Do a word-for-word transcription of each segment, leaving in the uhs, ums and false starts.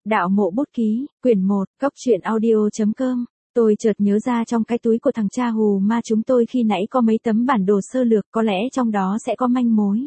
Đạo mộ bút ký, quyển một, cốc truyện audio.com. Tôi chợt nhớ ra trong cái túi của thằng cha hù ma chúng tôi khi nãy có mấy tấm bản đồ sơ lược, có lẽ trong đó sẽ có manh mối.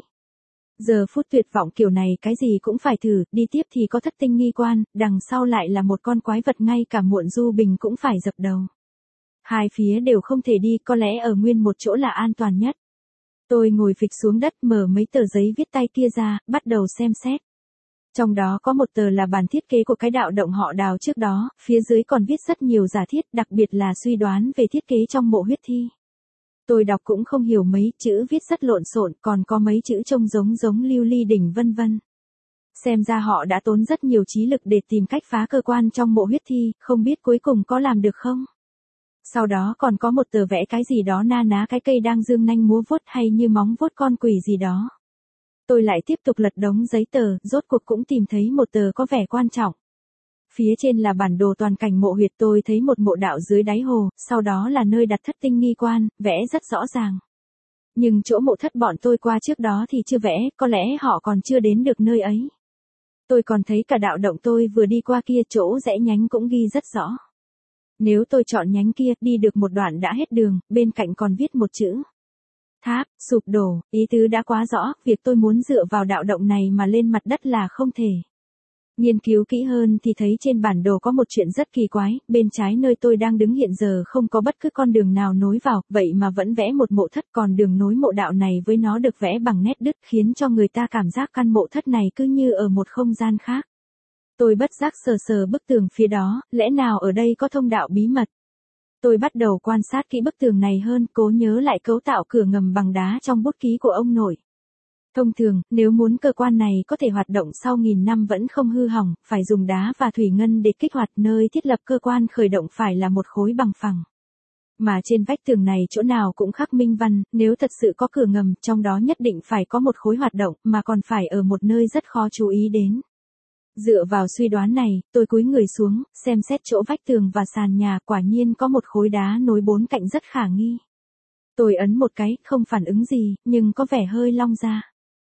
Giờ phút tuyệt vọng kiểu này cái gì cũng phải thử, đi tiếp thì có thất tinh nghi quan, đằng sau lại là một con quái vật ngay cả muộn du bình cũng phải dập đầu. Hai phía đều không thể đi, có lẽ ở nguyên một chỗ là an toàn nhất. Tôi ngồi phịch xuống đất mở mấy tờ giấy viết tay kia ra, bắt đầu xem xét. Trong đó có một tờ là bản thiết kế của cái đạo động họ Đào trước đó, phía dưới còn viết rất nhiều giả thiết, đặc biệt là suy đoán về thiết kế trong mộ huyết thi. Tôi đọc cũng không hiểu mấy, chữ viết rất lộn xộn, còn có mấy chữ trông giống giống lưu ly đỉnh vân vân. Xem ra họ đã tốn rất nhiều trí lực để tìm cách phá cơ quan trong mộ huyết thi, không biết cuối cùng có làm được không? Sau đó còn có một tờ vẽ cái gì đó na ná cái cây đang dương nanh múa vuốt hay như móng vuốt con quỷ gì đó. Tôi lại tiếp tục lật đống giấy tờ, rốt cuộc cũng tìm thấy một tờ có vẻ quan trọng. Phía trên là bản đồ toàn cảnh mộ huyệt, tôi thấy một mộ đạo dưới đáy hồ, sau đó là nơi đặt thất tinh nghi quan, vẽ rất rõ ràng. Nhưng chỗ mộ thất bọn tôi qua trước đó thì chưa vẽ, có lẽ họ còn chưa đến được nơi ấy. Tôi còn thấy cả đạo động tôi vừa đi qua kia, chỗ rẽ nhánh cũng ghi rất rõ. Nếu tôi chọn nhánh kia, đi được một đoạn đã hết đường, bên cạnh còn viết một chữ. Tháp, sụp đổ, ý tứ đã quá rõ, việc tôi muốn dựa vào đạo động này mà lên mặt đất là không thể. Nghiên cứu kỹ hơn thì thấy trên bản đồ có một chuyện rất kỳ quái, bên trái nơi tôi đang đứng hiện giờ không có bất cứ con đường nào nối vào, vậy mà vẫn vẽ một mộ thất, còn đường nối mộ đạo này với nó được vẽ bằng nét đứt, khiến cho người ta cảm giác căn mộ thất này cứ như ở một không gian khác. Tôi bất giác sờ sờ bức tường phía đó, lẽ nào ở đây có thông đạo bí mật? Tôi bắt đầu quan sát kỹ bức tường này hơn, cố nhớ lại cấu tạo cửa ngầm bằng đá trong bút ký của ông nội. Thông thường, nếu muốn cơ quan này có thể hoạt động sau nghìn năm vẫn không hư hỏng, phải dùng đá và thủy ngân để kích hoạt, nơi thiết lập cơ quan khởi động phải là một khối bằng phẳng. Mà trên vách tường này chỗ nào cũng khắc minh văn, nếu thật sự có cửa ngầm, trong đó nhất định phải có một khối hoạt động, mà còn phải ở một nơi rất khó chú ý đến. Dựa vào suy đoán này, tôi cúi người xuống, xem xét chỗ vách tường và sàn nhà, quả nhiên có một khối đá nối bốn cạnh rất khả nghi. Tôi ấn một cái, không phản ứng gì, nhưng có vẻ hơi long ra.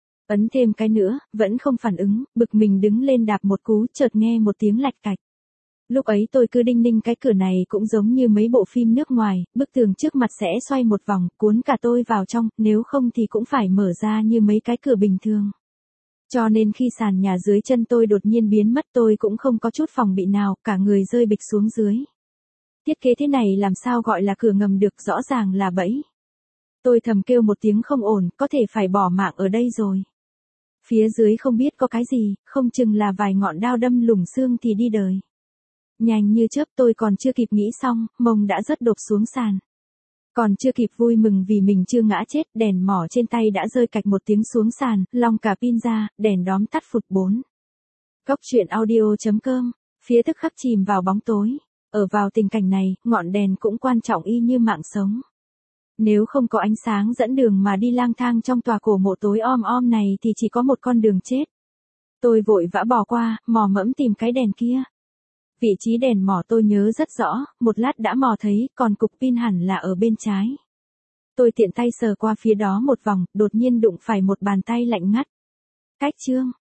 Ấn thêm cái nữa, vẫn không phản ứng, bực mình đứng lên đạp một cú, chợt nghe một tiếng lạch cạch. Lúc ấy tôi cứ đinh ninh cái cửa này cũng giống như mấy bộ phim nước ngoài, bức tường trước mặt sẽ xoay một vòng, cuốn cả tôi vào trong, nếu không thì cũng phải mở ra như mấy cái cửa bình thường. Cho nên khi sàn nhà dưới chân tôi đột nhiên biến mất, tôi cũng không có chút phòng bị nào, cả người rơi bịch xuống dưới. Thiết kế thế này làm sao gọi là cửa ngầm được, rõ ràng là bẫy. Tôi thầm kêu một tiếng không ổn, có thể phải bỏ mạng ở đây rồi. Phía dưới không biết có cái gì, không chừng là vài ngọn đao đâm lủng xương thì đi đời. Nhanh như chớp, tôi còn chưa kịp nghĩ xong, mông đã rớt đột xuống sàn. Còn chưa kịp vui mừng vì mình chưa ngã chết, đèn mỏ trên tay đã rơi cạch một tiếng xuống sàn, long cả pin ra, đèn đóm tắt phụt bốn. Cốc truyện audio.com, phía tức khắc chìm vào bóng tối. Ở vào tình cảnh này, ngọn đèn cũng quan trọng y như mạng sống. Nếu không có ánh sáng dẫn đường mà đi lang thang trong tòa cổ mộ tối om om này thì chỉ có một con đường chết. Tôi vội vã bỏ qua, mò mẫm tìm cái đèn kia. Vị trí đèn mỏ tôi nhớ rất rõ, một lát đã mò thấy, còn cục pin hẳn là ở bên trái. Tôi tiện tay sờ qua phía đó một vòng, đột nhiên đụng phải một bàn tay lạnh ngắt. Cách chương.